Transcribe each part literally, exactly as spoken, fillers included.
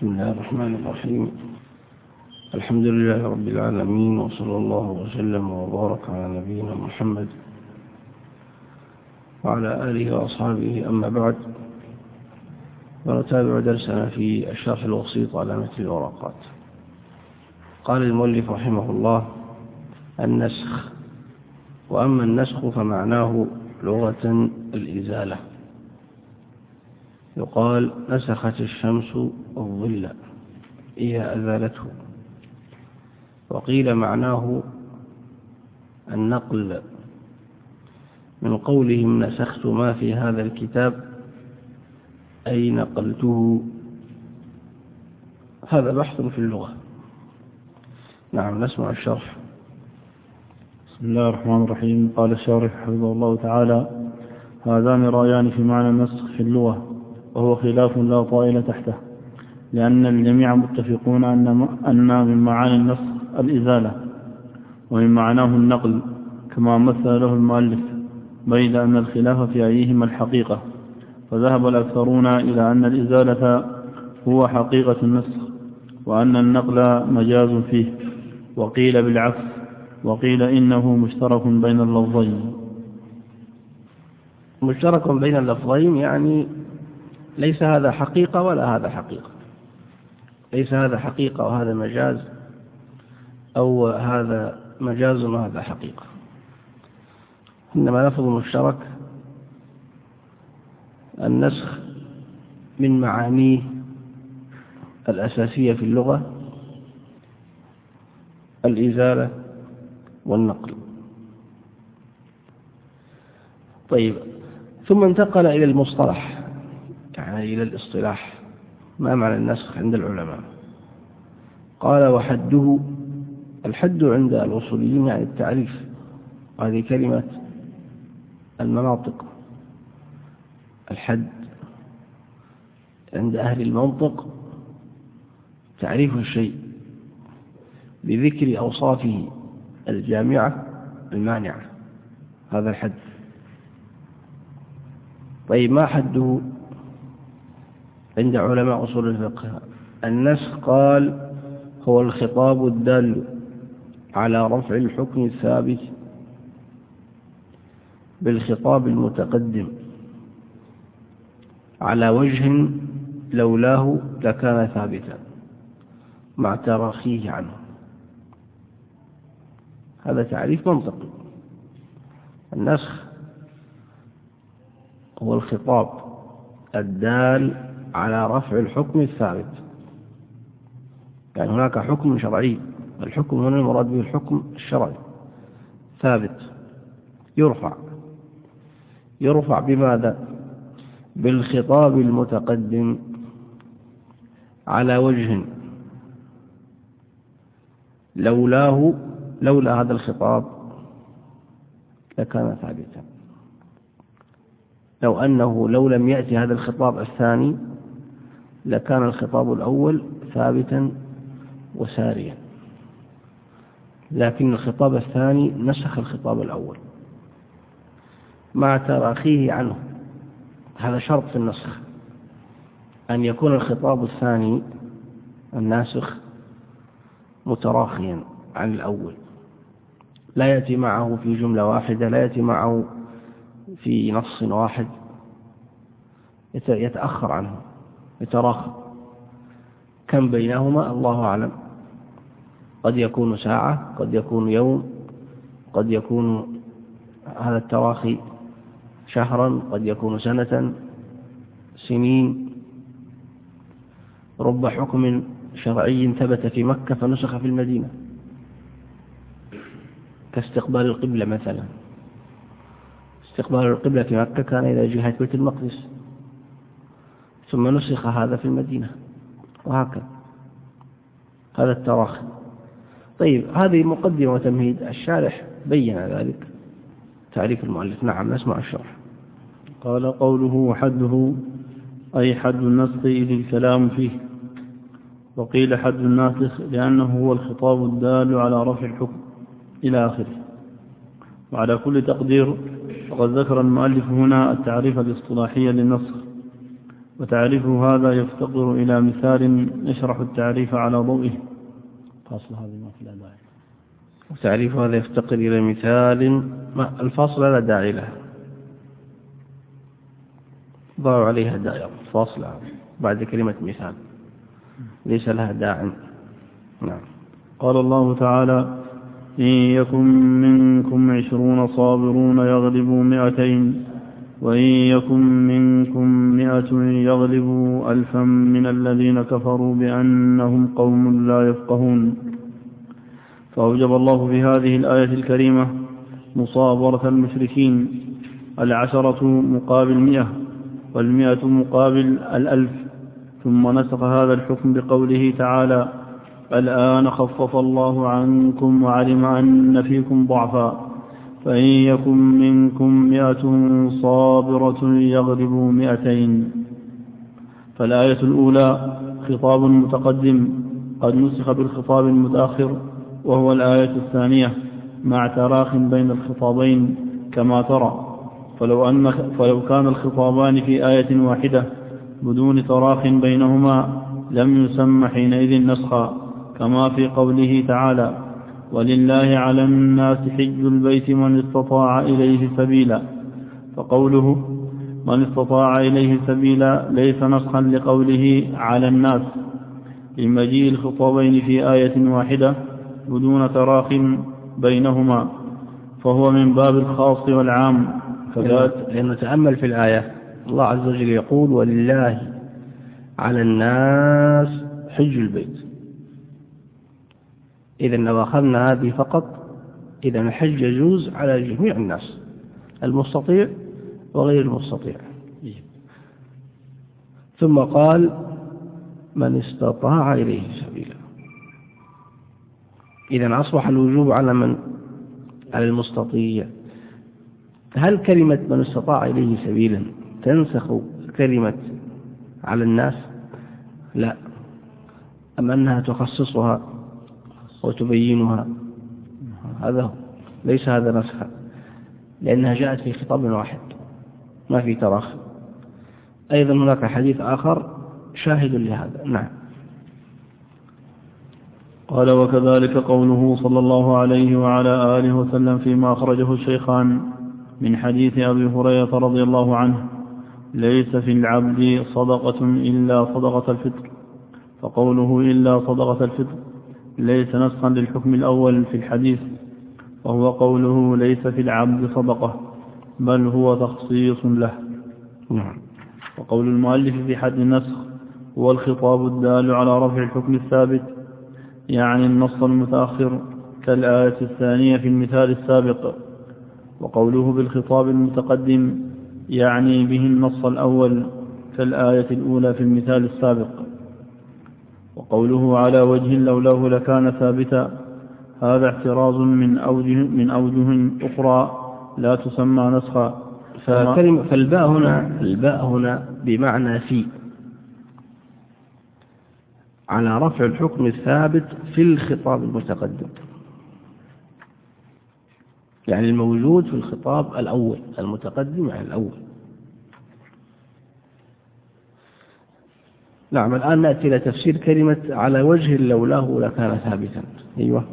بسم الله الرحمن الرحيم. الحمد لله رب العالمين، وصلى الله وسلم وبارك على نبينا محمد وعلى آله وأصحابه. أما بعد، ونتابع درسنا في الشرح الوسيط على متن الورقات. قال المؤلف رحمه الله: النسخ. وأما النسخ فمعناه لغة الإزالة. يقال: نسخت الشمس الظل، هي أزالته. وقيل معناه النقل، من قولهم نسخت ما في هذا الكتاب، أي نقلته. هذا بحث في اللغة. نعم، نسمع الشرح. بسم الله الرحمن الرحيم. قال الشارح حفظه الله تعالى: هذان رأيان في معنى النسخ في اللغة، وهو خلاف لا طائل تحته، لأن الجميع متفقون أن من معاني النسخ الإزالة، ومن معناه النقل كما مثل له المؤلف، بيد أن الخلاف في أيهما الحقيقة. فذهب الأكثرون إلى أن الإزالة هو حقيقة النسخ، وأن النقل مجاز فيه، وقيل بالعكس، وقيل إنه مشترك بين اللفظين. مشترك بين اللفظين يعني ليس هذا حقيقة ولا هذا حقيقة، ليس هذا حقيقة وهذا مجاز، أو هذا مجاز وهذا حقيقة، إنما لفظ مشترك. النسخ من معانيه الأساسية في اللغة الإزالة والنقل. طيب، ثم انتقل إلى المصطلح، يعني إلى الاصطلاح. ما معنى النسخ عند العلماء؟ قال: وحده. الحد عند الوصوليين يعني التعريف، هذه كلمة المناطق. الحد عند أهل المنطق تعريف الشيء بذكر أوصافه الجامعة المانعة، هذا الحد. طيب، ما حده عند علماء أصول الفقه؟ النسخ قال: هو الخطاب الدال على رفع الحكم الثابت بالخطاب المتقدم على وجه لولاه لكان ثابتا مع تراخيه عنه. هذا تعريف منطقي. النسخ هو الخطاب الدال على رفع الحكم الثابت، يعني هناك حكم شرعي، الحكم هنا المراد به الحكم الشرعي ثابت، يرفع يرفع بماذا؟ بالخطاب المتقدم على وجه لولاه لولا هذا الخطاب لكان ثابتا. لو أنه لو لم يأتي هذا الخطاب الثاني لكان الخطاب الأول ثابتا وساريا، لكن الخطاب الثاني نسخ الخطاب الأول مع تراخيه عنه. هذا شرط في النسخ، أن يكون الخطاب الثاني الناسخ متراخيا عن الأول، لا يأتي معه في جملة واحدة، لا يأتي معه في نص واحد، يتأخر عنه، يتراخى. كم بينهما الله أعلم، قد يكون ساعة، قد يكون يوم، قد يكون هذا التراخي شهرا، قد يكون سنة، سنين. رب حكم شرعي ثبت في مكة فنسخ في المدينة، كاستقبال القبلة مثلا. استقبال القبلة في مكة كان إلى جهة بيت المقدس، ثم نسخ هذا في المدينة، وهكذا. هذا التراخي. طيب، هذه مقدمة وتمهيد. الشارح بين ذلك تعريف المؤلف. نعم، نسمع الشرح. قال: قوله وحده أي حد النسخ إذ الكلام فيه، وقيل حد الناسخ لأنه هو الخطاب الدال على رفع الحكم إلى آخره. وعلى كل تقدير فقد ذكر المؤلف هنا التعريف الاصطلاحي للنسخ، وتعريف هذا يفتقر إلى مثال يشرح التعريف على ضوئه. فاصل هذه ما في داعي. وتعريف هذا يفتقر إلى مثال، ما الفاصل لا داعي له، ضعوا عليها دائرة فاصلة بعد كلمة مثال ليس لها داع. نعم. قال الله تعالى: إن يكن منكم عشرون صابرون يغلبوا مئتين وإن يكن منكم مئة يغلبوا ألفا من الذين كفروا بأنهم قوم لا يفقهون. فأوجب الله في هذه الآية الكريمة مصابرة المشركين، العشرة مقابل مئة والمئة مقابل الألف، ثم نسخ هذا الحكم بقوله تعالى: الآن خفف الله عنكم وعلم أن فيكم ضعفا فإن يكن منكم مئة صابرة يغلبوا مئتين. فالآية الأولى خطاب متقدم قد نسخ بالخطاب المتأخر، وهو الآية الثانية مع تراخ بين الخطابين كما ترى. فلو, أن فلو كان الخطابان في آية واحدة بدون تراخ بينهما لم يسمى حينئذ نسخا، كما في قوله تعالى: ولله على الناس حج البيت من استطاع إليه سبيلا. فقوله من استطاع إليه سبيلا ليس نسخا لقوله على الناس لمجيء الخطابين في آية واحدة بدون تراخ بينهما، فهو من باب الخاص والعام. لأنه تأمل في الآية الله عز وجل يقول: ولله على الناس حج البيت. إذا لو أخذنا هذه فقط إذا الحج يجوز على جميع الناس، المستطيع وغير المستطيع. ثم قال: من استطاع إليه سبيلا. إذا أصبح الوجوب على من؟ على المستطيع. هل كلمة من استطاع إليه سبيلا تنسخ كلمة على الناس؟ لا، أم أنها تخصصها وتبينها؟ هذا ليس هذا نسخا، لأنها جاءت في خطاب واحد ما في تراخ. أيضا هناك حديث آخر شاهد لهذا. نعم. قال: وكذلك قوله صلى الله عليه وعلى آله وسلم فيما أخرجه الشيخان من حديث أبي هريرة رضي الله عنه: ليس في العبد صدقة إلا صدقة الفطر. فقوله إلا صدقة الفطر ليس نسخا للحكم الأول في الحديث، وهو قوله ليس في العبد صدقة، بل هو تخصيص له. نعم. وقول المؤلف في حد النسخ هو الخطاب الدال على رفع الحكم الثابت، يعني النص المتأخر كالآية الثانية في المثال السابق. وقوله بالخطاب المتقدم يعني به النص الأول كالآية الأولى في المثال السابق. وقوله على وجه لولاه لكان ثابتا، هذا اعتراض من أوجه, من أوجه أخرى لا تسمى نسخا. فالباء هنا, الباء هنا بمعنى في، على رفع الحكم الثابت في الخطاب المتقدم، يعني الموجود في الخطاب الأول المتقدم يعني الأول. نعم. الآن نأتي إلى تفسير كلمة على وجه لولاه لكان ثابتا. أيوة.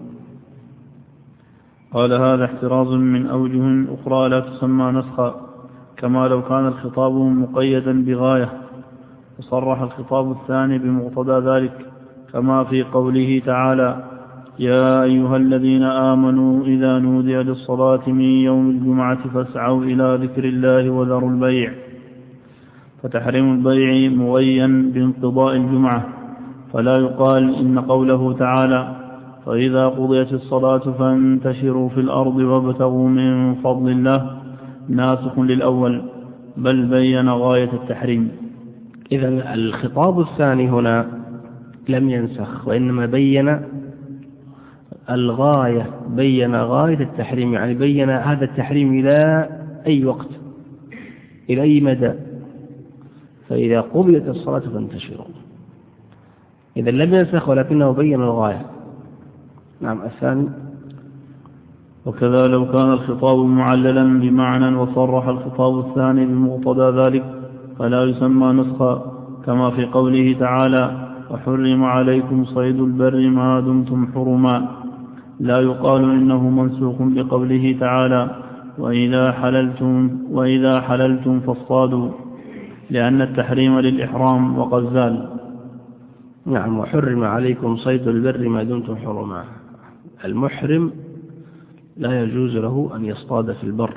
قال: هذا احتراز من أوجه أخرى لا تسمى نسخا، كما لو كان الخطاب مقيدا بغاية وصرح الخطاب الثاني بمقتضى ذلك، كما في قوله تعالى: يا أيها الذين آمنوا إذا نودي للصلاة من يوم الجمعة فاسعوا إلى ذكر الله وذروا البيع. فتحريم البيع مغين بانقضاء الجمعة، فلا يقال إن قوله تعالى: فإذا قضيت الصلاة فانتشروا في الأرض وابتغوا من فضل الله ناسخ للأول، بل بين غاية التحريم. إذن الخطاب الثاني هنا لم ينسخ، وإنما بين الغاية، بين غاية التحريم، يعني بين هذا التحريم إلى أي وقت، إلى أي مدى. فإذا قضيت الصلاة فانتشروا. إذا لم ينسخ ولكنه بين الغاية. نعم. الثاني: وكذا لو كان الخطاب معللا بمعنى وصرح الخطاب الثاني بمقتضى ذلك فلا يسمى نسخا، كما في قوله تعالى وحرم عليكم صيد البر ما دمتم حرما، لا يقال إنه منسوخ بقوله تعالى وإذا حللتم, وإذا حللتم فاصطادوا، لأن التحريم للإحرام وقد زال. نعم. وحرم عليكم صيد البر ما دمتم حرما، المحرم لا يجوز له أن يصطاد في البر.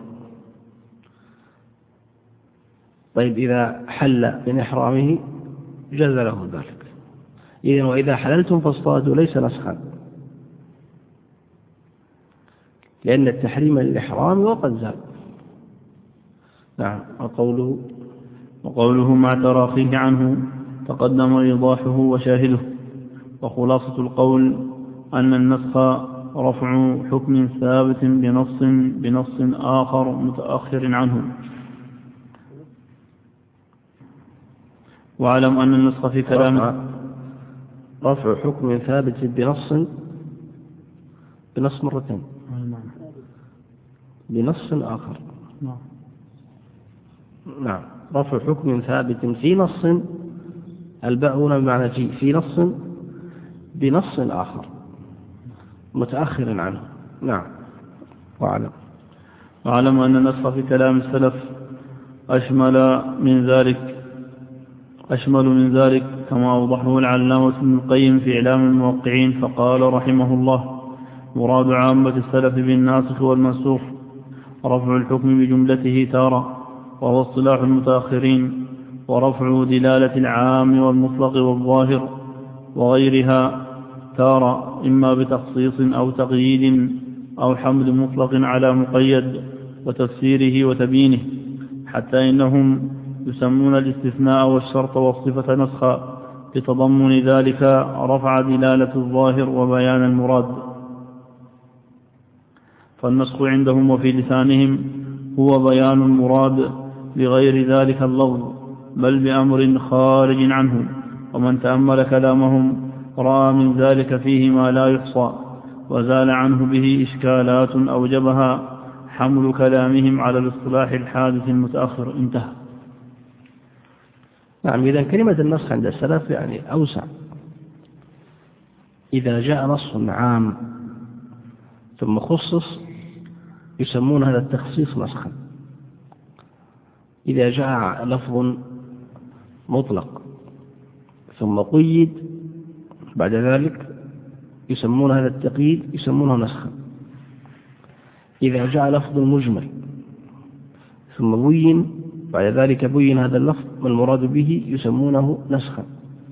طيب إذا حل من إحرامه جاز له ذلك. إذن وإذا حللتم فاصطادوا ليس نسخا، لأن التحريم للإحرام وقد زال. نعم. وقوله وقوله مع تراخيه عنه تقدم إيضاحه وشاهده. وخلاصة القول أن النسخ رفع حكم ثابت بنص بنص آخر متأخر عنه. واعلم أن النسخ في كلام رفع, رفع حكم ثابت بنص بنص مرتين بنص آخر. نعم. رفع حكم ثابت في نص، الباء هنا بمعنى في في نص بنص آخر متأخر عنه. نعم. واعلم واعلم أن النسخ في كلام السلف أشمل من ذلك أشمل من ذلك كما أوضحه العلامة ابن القيم في إعلام الموقعين، فقال رحمه الله مراد عامة السلف بالناسخ والمنسوخ رفع الحكم بجملته تارة، وهو اصطلاح المتأخرين، ورفع دلالة العام والمطلق والظاهر وغيرها تارة، إما بتخصيص أو تقييد أو حمل مطلق على مقيد وتفسيره وتبيينه، حتى إنهم يسمون الاستثناء والشرط والصفة نسخا لتضمن ذلك رفع دلالة الظاهر وبيان المراد. فالنسخ عندهم وفي لسانهم هو بيان المراد بغير ذلك اللفظ، بل بأمر خارج عنه. ومن تأمل كلامهم رأى من ذلك فيه ما لا يحصى، وزال عنه به إشكالات أوجبها حمل كلامهم على الاصطلاح الحادث المتأخر. انتهى. نعم. إذن كلمة النسخ عند السلف يعني أوسع. إذا جاء نص عام ثم خصص يسمون هذا التخصيص نسخا. إذا جاء لفظ مطلق ثم قيد بعد ذلك يسمون هذا التقييد يسمونه نسخا. إذا جاء لفظ مجمل ثم بين بعد ذلك بين هذا اللفظ والمراد به يسمونه نسخا.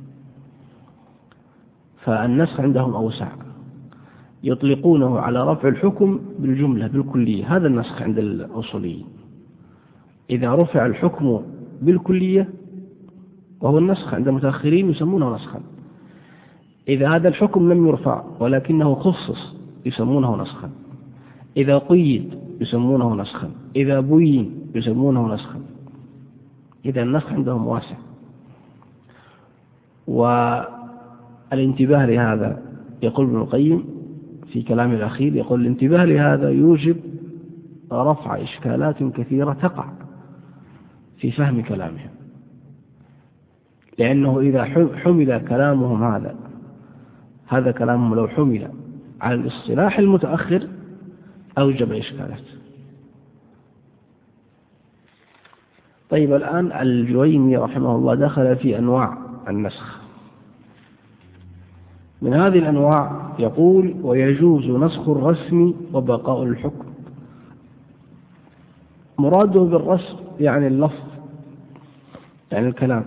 فالنسخ عندهم أوسع، يطلقونه على رفع الحكم بالجملة بالكلية، هذا النسخ عند الأصوليين. إذا رفع الحكم بالكلية وهو النسخ عند المتأخرين يسمونه نسخا. إذا هذا الحكم لم يرفع ولكنه خصص يسمونه نسخا. إذا قيد يسمونه نسخا. إذا بين يسمونه نسخا. إذا النسخ عندهم واسع. والانتباه لهذا يقول ابن القيم في كلام الأخير، يقول الانتباه لهذا يوجب رفع إشكالات كثيرة تقع في فهم كلامهم، لأنه إذا حمل كلامهم هذا هذا كلامهم لو حمل على الاصطلاح المتأخر أوجب إشكالات. طيب الآن الجويني رحمه الله دخل في أنواع النسخ. من هذه الأنواع يقول ويجوز نسخ الرسم وبقاء الحكم. مراده بالرسم يعني اللفظ، يعني الكلام.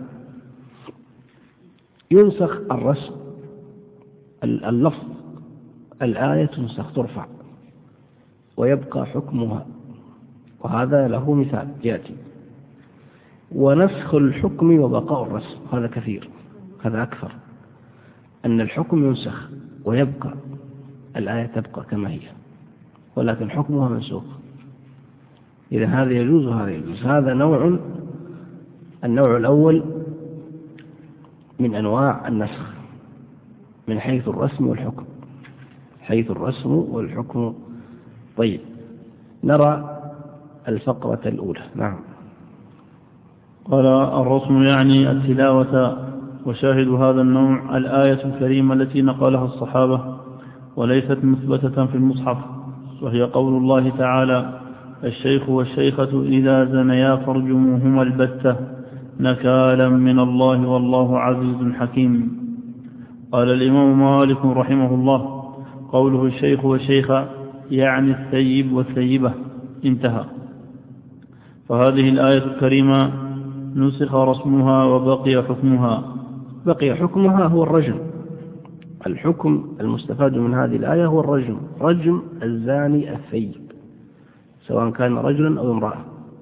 ينسخ الرسم اللفظ، الآية تنسخ ترفع ويبقى حكمها، وهذا له مثال يأتي. ونسخ الحكم وبقاء الرسم هذا كثير، هذا أكثر، أن الحكم ينسخ ويبقى الآية تبقى كما هي ولكن حكمها منسوخ. إذا هذا يجوز وهذا يجوز. هذا نوع، النوع الأول من أنواع النسخ من حيث الرسم والحكم، حيث الرسم والحكم. طيب نرى الفقرة الأولى. نعم. قال الرسم يعني التلاوة، وشاهد هذا النوع الآية الكريمة التي نقلها الصحابة وليست مثبتة في المصحف، وهي قول الله تعالى: الشيخ والشيخة إذا زنيا فارجموهما البتة نكالا من الله والله عزيز حكيم. قال الإمام مالك رحمه الله: قوله الشيخ والشيخة يعني الثيب والثيبة، انتهى. فهذه الآية الكريمة نسخ رسمها وبقي حكمها. بقي حكمها هو الرجم. الحكم المستفاد من هذه الآية هو الرجم، رجم الزاني الثيب سواء كان رجلا أو امرأة.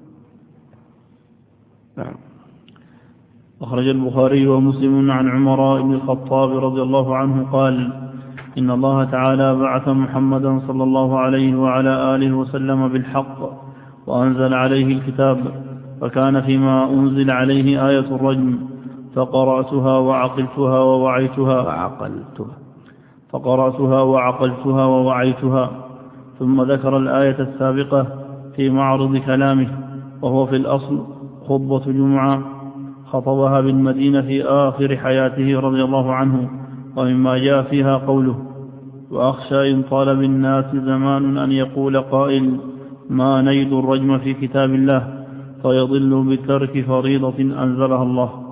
نعم. أخرج البخاري ومسلم عن عمر بن الخطاب رضي الله عنه قال: إن الله تعالى بعث محمدا صلى الله عليه وعلى آله وسلم بالحق وأنزل عليه الكتاب، فكان فيما أنزل عليه آية الرجم، فقرأتها وعقلتها ووعيتها وعقلتها فقرأتها وعقلتها ووعيتها ثم ذكر الآية السابقة في معرض كلامه، وهو في الأصل خطبة جمعة خطبها بالمدينة في آخر حياته رضي الله عنه، ومما جاء فيها قوله: وأخشى إن طال بالناس زمان أن يقول قائل ما نجد الرجم في كتاب الله فيضل بترك فريضة أنزلها الله.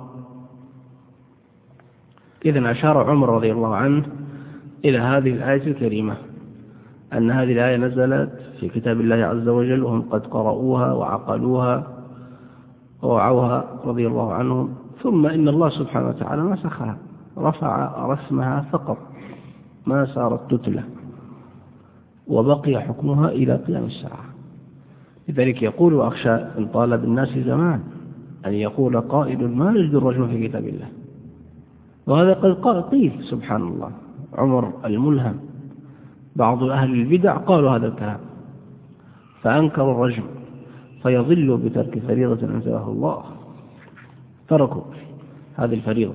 إذن أشار عمر رضي الله عنه إلى هذه الآية الكريمة، أن هذه الآية نزلت في كتاب الله عز وجل وهم قد قرأوها وعقلوها ووعوها رضي الله عنهم، ثم إن الله سبحانه وتعالى نسخها، رفع رسمها فقط ما صارت تتلى، وبقي حكمها إلى قيام الساعة. لذلك يقول: وأخشى إن طال بالناس زمان أن يقول قائل ما نجد الرجم في كتاب الله. وهذا قد قيل سبحان الله، عمر الملهم، بعض أهل البدع قالوا هذا الكلام فأنكروا الرجم، فيضل بترك فريضة أنزلها الله، تركوا هذه الفريضة.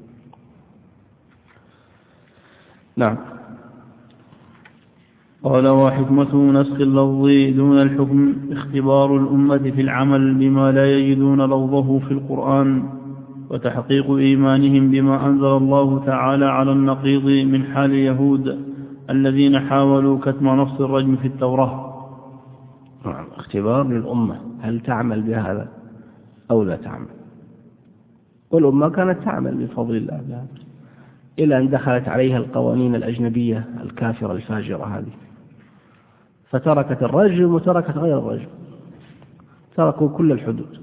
نعم. قال: وحكمة نسخ اللفظ دون الحكم اختبار الأمة في العمل بما لا يجدون لفظه في القرآن، وتحقيق إيمانهم بما أنزل الله تعالى على النقيض من حال اليهود الذين حاولوا كتم نص الرجم في التوراة. نعم. اختبار للأمة، هل تعمل بهذا أو لا تعمل؟ والأمة كانت تعمل بفضل الله بهذا، إلى أن دخلت عليها القوانين الأجنبية الكافرة الفاجرة هذه، فتركت الرجم وتركت غير الرجم، تركوا كل الحدود،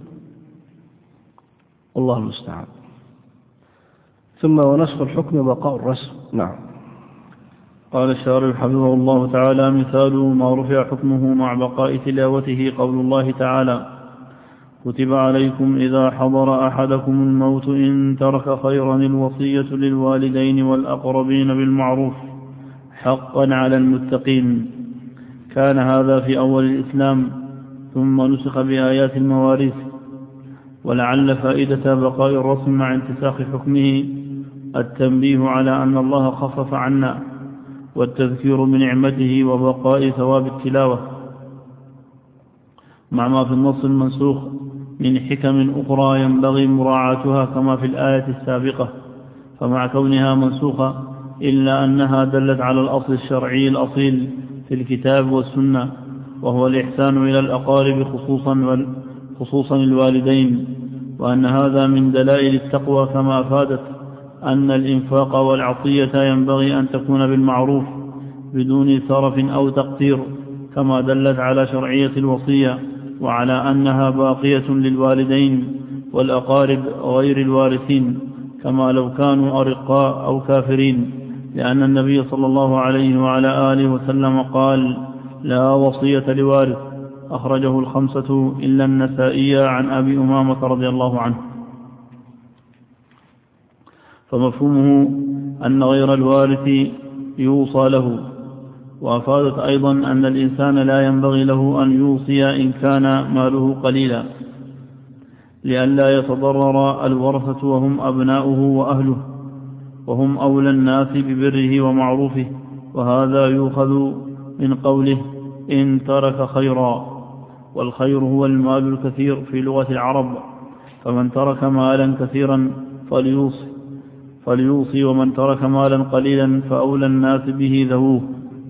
والله المستعان. ثم ونسخ الحكم وبقاء الرسم. نعم. قال الشارح حفظه الله تعالى: مثال ما رفع حكمه مع بقاء تلاوته قول الله تعالى: كتب عليكم إذا حضر أحدكم الموت إن ترك خيرا الوصية للوالدين والأقربين بالمعروف حقا على المتقين. كان هذا في أول الإسلام، ثم نسخ بآيات المواريث. ولعل فائدة بقاء الرسم مع انتساخ حكمه التنبيه على أن الله خفف عنا، والتذكير بنعمته وبقاء ثواب التلاوة، مع ما في النص المنسوخ من حكم أخرى ينبغي مراعاتها كما في الآية السابقة، فمع كونها منسوخة إلا أنها دلت على الأصل الشرعي الأصيل في الكتاب والسنة، وهو الإحسان إلى الأقارب خصوصا, خصوصا الوالدين، وأن هذا من دلائل التقوى، كما أفادت أن الإنفاق والعطية ينبغي أن تكون بالمعروف بدون سرف أو تقتير، كما دلت على شرعية الوصية، وعلى أنها باقية للوالدين والأقارب غير الوارثين، كما لو كانوا أرقاء أو كافرين، لأن النبي صلى الله عليه وعلى آله وسلم قال: لا وصية لوارث. أخرجه الخمسة إلا النسائي عن أبي أمامة رضي الله عنه. فمفهومه أن غير الوارث يوصى له. وأفادت أيضا أن الإنسان لا ينبغي له أن يوصي إن كان ماله قليلا، لئلا يتضرر الورثة وهم أبناؤه وأهله، وهم أولى الناس ببره ومعروفه. وهذا يؤخذ من قوله إن ترك خيرا، والخير هو المال الكثير في لغة العرب، فمن ترك مالا كثيرا فليوصي فليوصي ومن ترك مالا قليلا فأولى الناس به ذووه.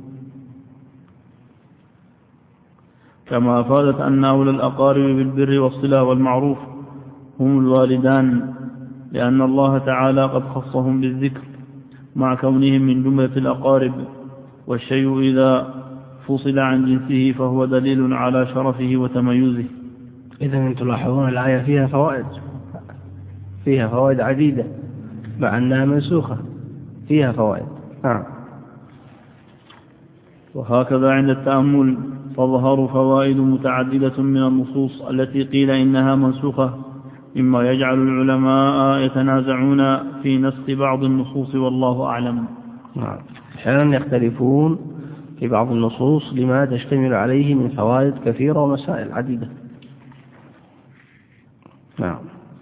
كما أفادت أن أولى الأقارب بالبر والصلة والمعروف هم الوالدان، لأن الله تعالى قد خصهم بالذكر مع كونهم من جملة الأقارب، والشيء إذا فصل عن جنسه فهو دليل على شرفه وتميزه. إذن تلاحظون الآية فيها فوائد فيها فوائد عديدة مع أنها منسوخة، فيها فوائد. نعم. وهكذا عند التأمل تظهر فوائد متعددة من النصوص التي قيل إنها منسوخة، مما يجعل العلماء يتنازعون في نسخ بعض النصوص والله أعلم. نعم. أحيانا يختلفون في بعض النصوص لما تشتمل عليه من فوائد كثيرة ومسائل عديدة. نعم.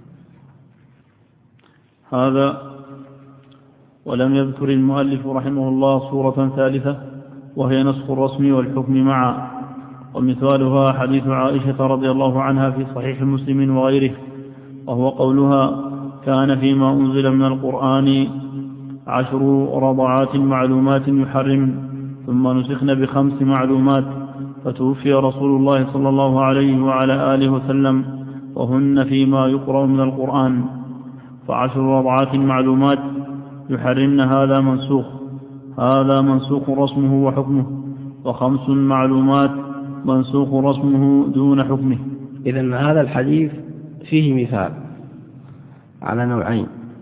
هذا ولم يذكر المؤلف رحمه الله صورة ثالثة، وهي نسخ الرسم والحكم معا، ومثالها حديث عائشة رضي الله عنها في صحيح مسلم وغيره، وهو قولها: كان فيما أنزل من القرآن عشر رضعات معلومات يحرم، ثم نسخن بخمس معلومات، فتوفي رسول الله صلى الله عليه وعلى آله وسلم وهن فيما يقرأ من القرآن، فعشر رضعات معلومات يحرمن هذا منسوخ هذا منسوخ رسمه وحكمه، وخمس معلومات منسوخ رسمه دون حكمه. إذن هذا الحديث فيه مثال على نوعين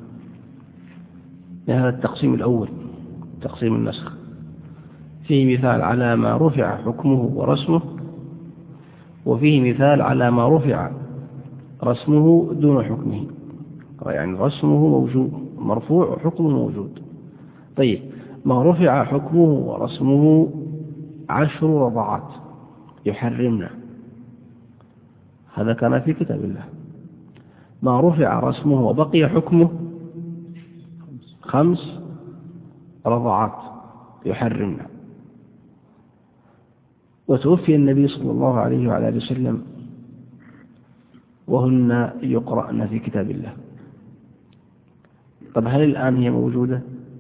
لهذا التقسيم الأول، تقسيم النسخ. فيه مثال على ما رفع حكمه ورسمه، وفيه مثال على ما رفع رسمه دون حكمه، يعني رسمه موجود مرفوع وحكمه موجود. طيب، ما رفع حكمه ورسمه عشر رضعات يحرمنا، هذا كان في كتاب الله. ما رفع رسمه وبقي حكمه خمس رضعات يحرمنا، وتوفي النبي صلى الله عليه وعلى آله وسلم وهن يقرأن في كتاب الله. طب هل الآن هي موجودة؟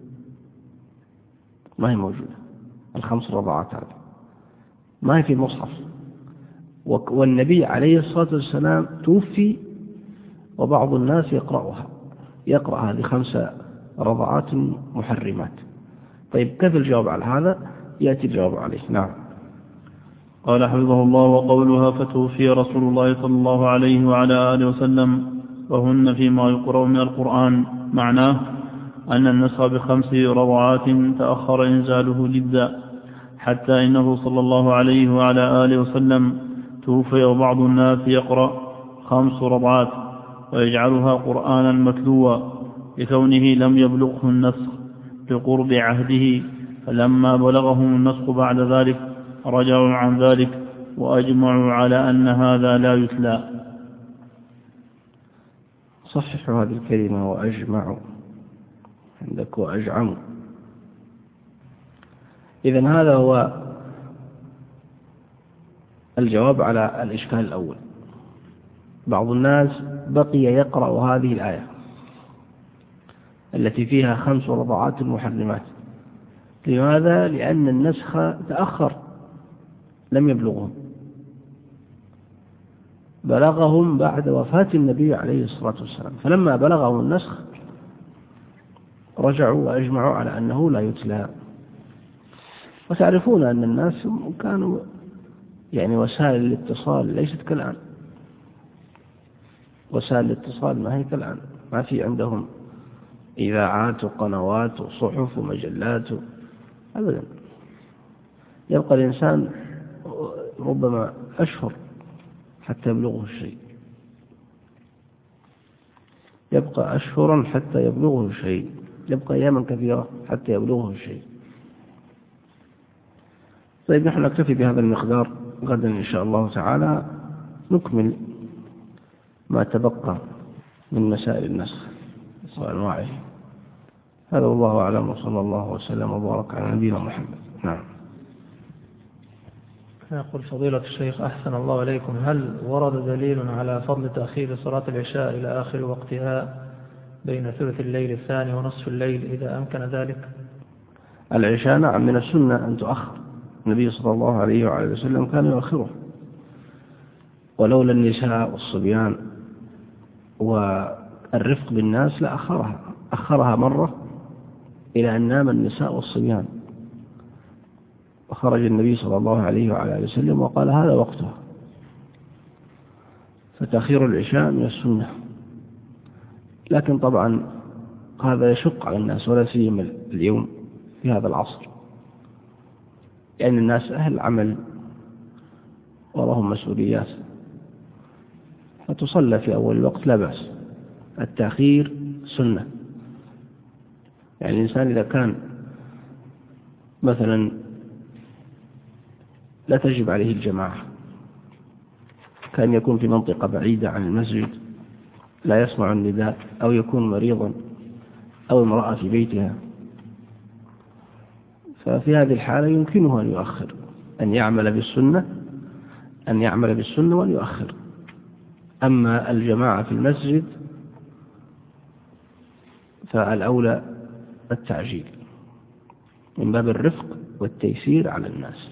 ما هي موجودة. الخمس رضعات هذه ما هي في المصحف، والنبي عليه الصلاة والسلام توفي وبعض الناس يقرأها يقرأ هذه خمس رضعات محرمات. طيب، كيف الجواب على هذا؟ يأتي الجواب عليه. نعم. قال حفظه الله: وقولها فتوفي رسول الله صلى الله عليه وعلى آله وسلم وهن فيما يقرأ من القرآن، معناه أن النسخ بخمس رضعات تأخر إنزاله جدا، حتى إنه صلى الله عليه وعلى آله وسلم توفي وبعض الناس يقرأ خمس رضعات ويجعلها قرآنا متلوا، لكونه لم يبلغه النسخ لقرب عهده، فلما بلغهم النسخ بعد ذلك رجعوا عن ذلك وأجمعوا على أن هذا لا يتلى. صححوا هذه الكلمة وأجمعوا، عندك وأجعموا. إذن هذا هو الجواب على الإشكال الأول. بعض الناس بقي يقرأ هذه الآية التي فيها خمس رضعات محرمات. لماذا؟ لأن النسخ تأخر، لم يبلغهم، بلغهم بعد وفاة النبي عليه الصلاة والسلام، فلما بلغهم النسخ رجعوا وأجمعوا على أنه لا يتلى. وتعرفون أن الناس كانوا يعني وسائل الاتصال ليست كالآن، وسائل الاتصال ما هي كالآن، ما في عندهم إذاعات وقنوات وصحف ومجلات أبدا. يبقى الإنسان ربما أشهر حتى يبلغه الشيء، يبقى أشهرا حتى يبلغه الشيء، يبقى أياما كثيرة حتى يبلغه الشيء. طيب، نحن نكتفي بهذا المقدار، غدا إن شاء الله تعالى نكمل ما تبقى من مسائل النسخ وأنواعه. هذا والله أعلم، وصلى الله وسلم وبارك على نبينا محمد. نعم. يقول فضيلة الشيخ أحسن الله عليكم، هل ورد دليل على فضل تأخير صلاة العشاء إلى آخر وقتها بين ثلث الليل الثاني ونصف الليل إذا أمكن ذلك؟ العشاء نعم من السنة أن تؤخر، النبي صلى الله عليه وعلى وسلم كان يؤخره، ولولا النساء والصبيان والرفق بالناس لأخرها أخرها مرة إلى أن نام النساء والصبيان، وخرج النبي صلى الله عليه وعلى وسلم وقال هذا وقتها. فتأخير العشاء من السنة، لكن طبعا هذا يشق على الناس ولا سيما اليوم في هذا العصر، لأن يعني الناس أهل عمل ولهم مسؤوليات، فتصلى في أول الوقت لا بأس. التأخير سنة، يعني الإنسان إذا كان مثلا لا تجب عليه الجماعة، كان يكون في منطقة بعيدة عن المسجد لا يسمع النداء، أو يكون مريضا، أو امرأة في بيتها، ففي هذه الحالة يمكنه أن يؤخر، أن يعمل بالسنة أن يعمل بالسنة وأن يؤخر. أما الجماعة في المسجد فالأولى التعجيل من باب الرفق والتيسير على الناس.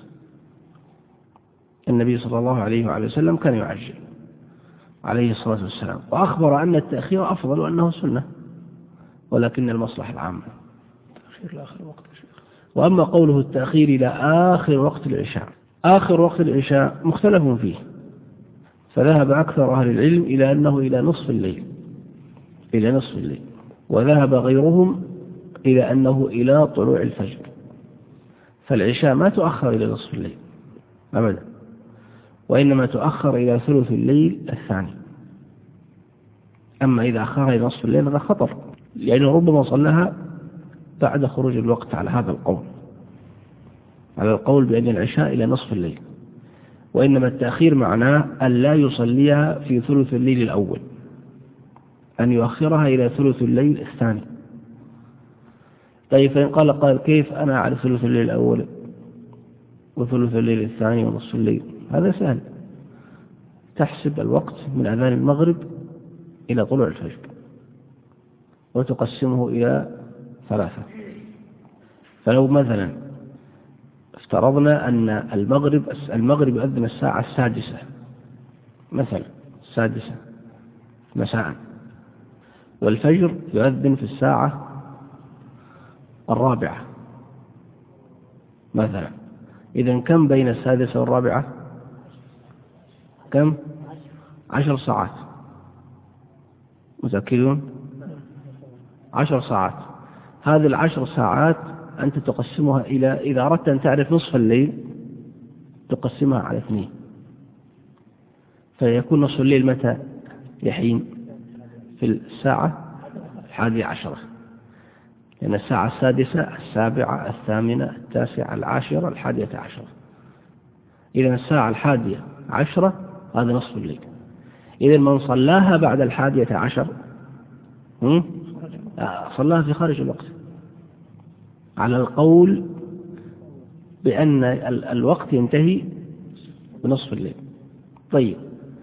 النبي صلى الله عليه وعلى وسلم كان يعجل عليه الصلاة والسلام، وأخبر أن التأخير أفضل وأنه سنة، ولكن المصلحة العامة تأخير لآخر وقت. وأما قوله التأخير إلى آخر وقت العشاء، آخر وقت العشاء مختلف فيه، فذهب أكثر أهل العلم إلى أنه إلى نصف الليل إلى نصف الليل وذهب غيرهم إلى أنه إلى طلوع الفجر. فالعشاء ما تؤخر إلى نصف الليل أبدا، وإنما تؤخر إلى ثلث الليل الثاني. أما إذا أخرها إلى نصف الليل هذا خطر، لأنه ربما صلىها بعد خروج الوقت على هذا القول على القول بأن العشاء إلى نصف الليل، وإنما التأخير معناه أن لا يصليها في ثلث الليل الأول، أن يؤخرها إلى ثلث الليل الثاني. طيب فإن قال قال كيف أنا على ثلث الليل الأول وثلث الليل الثاني ونصف الليل؟ هذا سهل، تحسب الوقت من أذان المغرب إلى طلوع الفجر وتقسمه إلى ثلاثة. فلو مثلا افترضنا أن المغرب المغرب يؤذن الساعة السادسة مثلا السادسة مساء، والفجر يؤذن في الساعة الرابعة مثلا، إذن كم بين السادسة والرابعة؟ كم؟ عشر ساعات. متأكدون؟ عشر ساعات. هذه العشر ساعات أنت تقسمها إلى، إذا أردت أن تعرف نصف الليل تقسمها على اثنين، فيكون نصف الليل متى؟ يحين في الساعة الحادية عشرة، لأن الساعة السادسة السابعة الثامنة التاسعة العاشرة الحادية عشرة، إذا الساعة الحادية عشرة هذا نصف الليل. إذا من صلاها بعد الحادية عشر صلاها في خارج الوقت، على القول بأن الوقت ينتهي بنصف الليل. طيب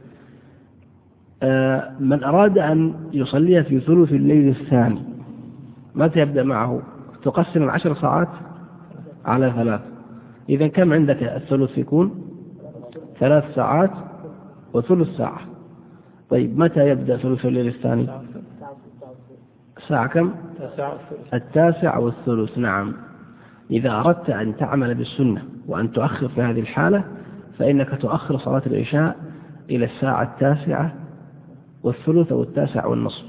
من أراد أن يصليها في ثلث الليل الثاني متى يبدأ معه؟ تقسم العشر ساعات على ثلاث، إذا كم عندك الثلث يكون؟ ثلاث ساعات وثلث ساعة. طيب متى يبدأ ثلث الليل الثاني؟ الساعة كم؟ التاسع والثلث. نعم، إذا أردت أن تعمل بالسنة وأن تؤخر في هذه الحالة فإنك تؤخر صلاة العشاء إلى الساعة التاسعة والثلث أو التاسع والنصف.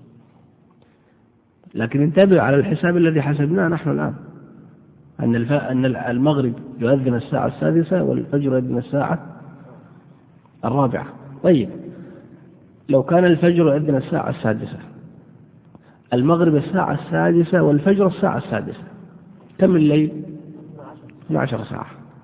لكن انتبه على الحساب الذي حسبناه نحن الآن، أن أن المغرب يؤذن الساعة السادسة والفجر يؤذن الساعة الرابعة. طيب لو كان الفجر يؤذن الساعة السادسة، المغرب الساعة السادسة والفجر الساعة السادسة، كم الليل؟ اثنتا عشرة ساعة.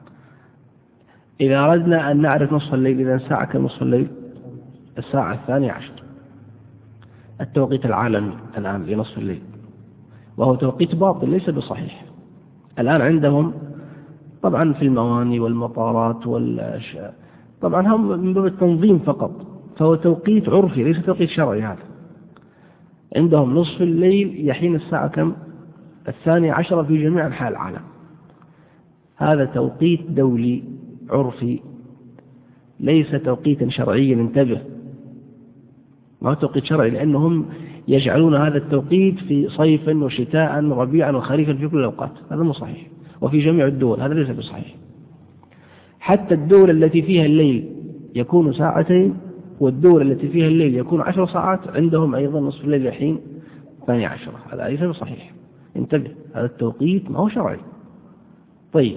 إذا أردنا أن نعرف نصف الليل، إذا الساعة كم نصف الليل؟ الساعة الثانية عشر، التوقيت العالمي الآن لنصف الليل، وهو توقيت باطل ليس بصحيح. الآن عندهم طبعا في المواني والمطارات والأشياء، طبعا هم من باب التنظيم فقط، فهو توقيت عرفي ليس توقيت شرعي. هذا عندهم نصف الليل يحين الساعة كم؟ الثانية عشرة في جميع أنحاء العالم. هذا توقيت دولي عرفي ليس توقيتا شرعيا، انتبه، ما هو توقيت شرعي، لأنهم يجعلون هذا التوقيت في صيفا وشتاء وربيعا وخريفا في كل الأوقات. هذا مو صحيح، وفي جميع الدول هذا ليس بصحيح. حتى الدول التي فيها الليل يكون ساعتين والدول التي فيها الليل يكون عشر ساعات عندهم أيضا نصف الليل يحين ثانية عشرة. هذا ليس بصحيح، انتبه، هذا التوقيت ما هو شرعي. طيب،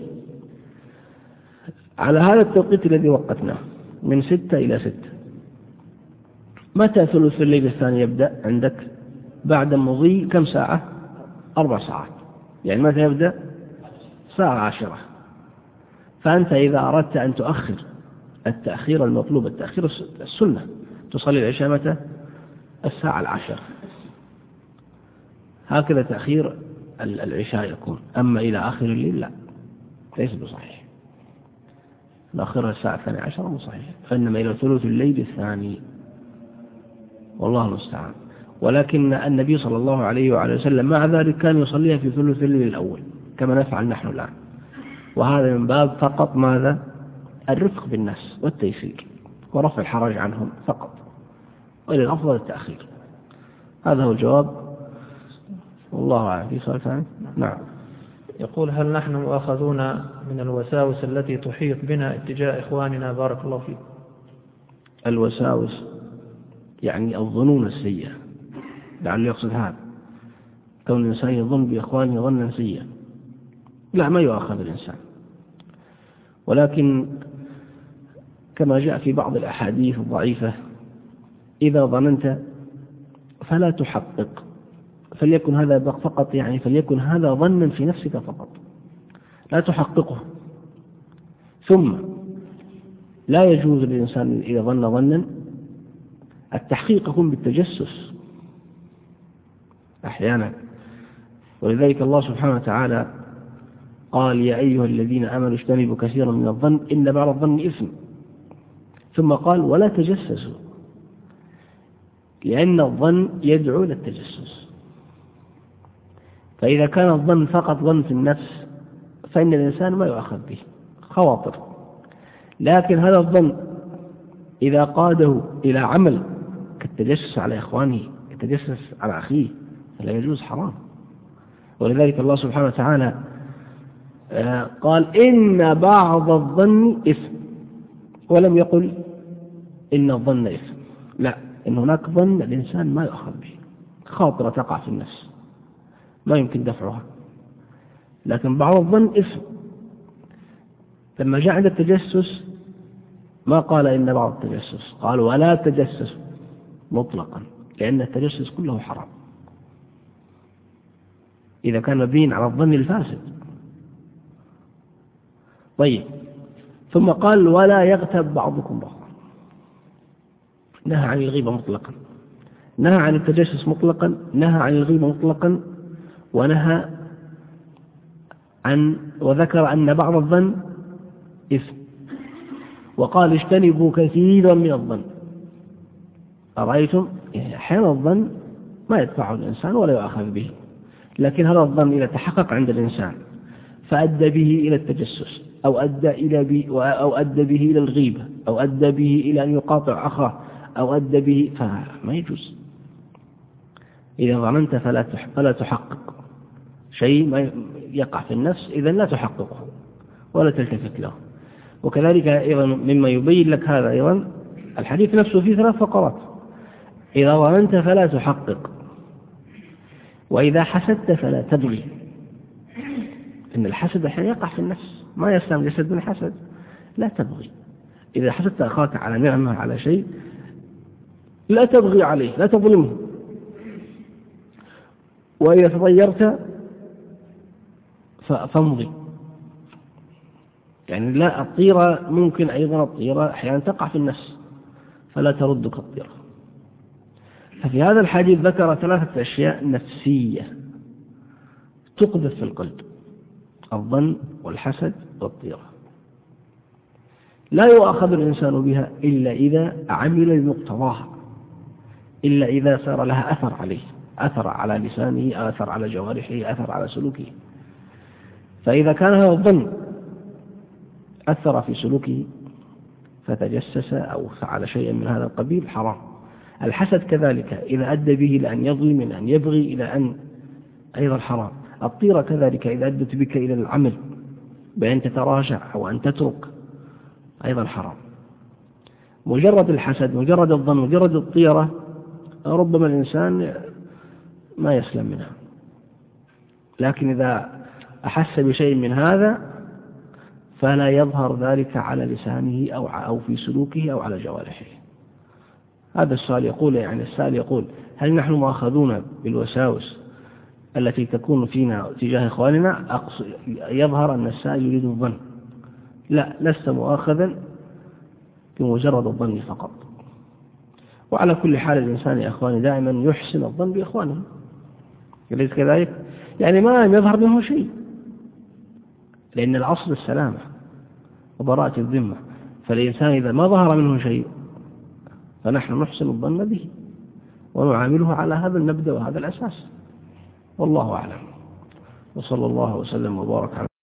على هذا التوقيت الذي وقتناه من ستة إلى ستة، متى ثلث الليل الثاني يبدأ عندك؟ بعد مضي كم ساعة؟ أربع ساعات. يعني متى يبدأ؟ ساعة عشرة. فأنت إذا أردت أن تؤخر التأخير المطلوب، التأخير السنة، تصلي العشاء متى؟ الساعة العاشرة. هكذا تأخير العشاء يكون. أما إلى آخر الليل لا، ليس بصحيح. نأخرها الساعة الثانية عشرة مو صحيح، فإنما إلى ثلث الليل الثاني، والله المستعان. ولكن النبي صلى الله عليه وعلى وسلم مع ذلك كان يصليها في ثلث الليل الأول كما نفعل نحن الآن. وهذا من باب فقط ماذا؟ الرفق بالناس والتيسير ورفع الحرج عنهم فقط، وإلى الأفضل التأخير. هذا هو الجواب، والله أعلم. في سؤال ثاني؟ نعم. يقول: هل نحن مؤاخذون من الوساوس التي تحيط بنا اتجاه إخواننا؟ بارك الله فيك. الوساوس يعني الظنون السيئة، لعله يقصد هذا، كون الإنسان يظن بإخوانه ظنا سيئا. لا، ما يؤاخذ الإنسان، ولكن كما جاء في بعض الأحاديث الضعيفة: إذا ظننت فلا تحقق، فليكن هذا فقط، يعني فليكن هذا ظنا في نفسك فقط، لا تحققه. ثم لا يجوز للإنسان إذا ظن ظنا التحقيق يكون بالتجسس أحيانا. ولذلك الله سبحانه وتعالى قال: يا أيها الذين آمنوا اجتنبوا كثيرا من الظن إن بعض الظن إثم. ثم قال: ولا تجسسوا، لأن الظن يدعو إلى التجسس. فإذا كان الظن فقط ظن في النفس فإن الإنسان ما يؤخذ به، خواطر. لكن هذا الظن إذا قاده إلى عمل كالتجسس على إخوانه، التجسس على أخيه، فلا يجوز، حرام. ولذلك الله سبحانه وتعالى قال: إن بعض الظن إثم، ولم يقل إن الظن إثم. لا، إن هناك ظن الإنسان ما يؤخذ به، خاطرة تقع في النفس ما يمكن دفعها، لكن بعض الظن إثم. لما جاء عند التجسس ما قال إن بعض التجسس، قال: ولا تجسس مطلقا، لأن التجسس كله حرام إذا كان مبين على الظن الفاسد. طيب، ثم قال: ولا يغتب بعضكم بعضا. نهى عن الغيبة مطلقا، نهى عن التجسس مطلقا، نهى عن الغيبة مطلقا، ونهى عن وذكر أن بعض الظن إثم، وقال: اجتنبوا كثيرا من الظن. أرأيتم؟ يعني أحيانا الظن ما يدفعه الإنسان ولا يؤاخذ به، لكن هذا الظن إذا تحقق عند الإنسان فأدى به إلى التجسس، أو أدى إلى بي أو أدى به إلى الغيبة، أو أدى به إلى أن يقاطع أخاه، أو أدى به، فما يجوز. إذا ظننت فلا فلا تحقق شيء ما يقع في النفس، إذا لا تحققه ولا تلتفت له. وكذلك أيضا مما يبين لك هذا أيضا الحديث نفسه فيه ثلاث فقرات: إذا ظننت فلا تحقق، وإذا حسدت فلا تبغي. إن الحسد أحيانا يقع في النفس، ما يسلم جسد من حسد، لا تبغي. إذا حسدت أخاك على نعمة على شيء لا تبغي عليه، لا تظلمه. وإذا تطيرت فامضي، يعني لا، الطيرة ممكن أيضا الطيرة أحيانا تقع في النفس فلا تردك الطيرة. ففي هذا الحديث ذكر ثلاثة أشياء نفسية تقذف في القلب، الظن والحسد والطيرة. لا يؤاخذ الإنسان بها إلا إذا عمل بمقتضاها، إلا إذا صار لها أثر عليه، أثر على لسانه، أثر على جوارحه، أثر على سلوكه. فإذا كان هذا الظن أثر في سلوكه فتجسس أو فعل شيئا من هذا القبيل حرام. الحسد كذلك إذا أدى به إلى أن يظلم، إلى أن يبغي، إلى أن أيضا حرام. الطيرة كذلك إذا أدت بك إلى العمل بأن تتراجع أو أن تترك أيضا حرام. مجرد الحسد، مجرد الظن، مجرد الطيرة ربما الإنسان ما يسلم منها، لكن إذا أحس بشيء من هذا فلا يظهر ذلك على لسانه أو أو في سلوكه أو على جوارحه. هذا السؤال يقول، يعني السائل يقول: هل نحن مؤاخذون بالوساوس التي تكون فينا تجاه إخواننا؟ يظهر أن السائل يريد الظن. لا، لست مؤاخذا بمجرد الظن فقط. وعلى كل حال الإنسان يا إخواني دائما يحسن الظن بإخوانه، أليس كذلك؟ يعني ما يظهر منه شيء، لأن الأصل السلامة وبراءة الذمة. فالإنسان إذا ما ظهر منه شيء فنحن نحسن الظن به ونعامله على هذا المبدأ وهذا الأساس. والله أعلم، وصلى الله وسلم وبارك على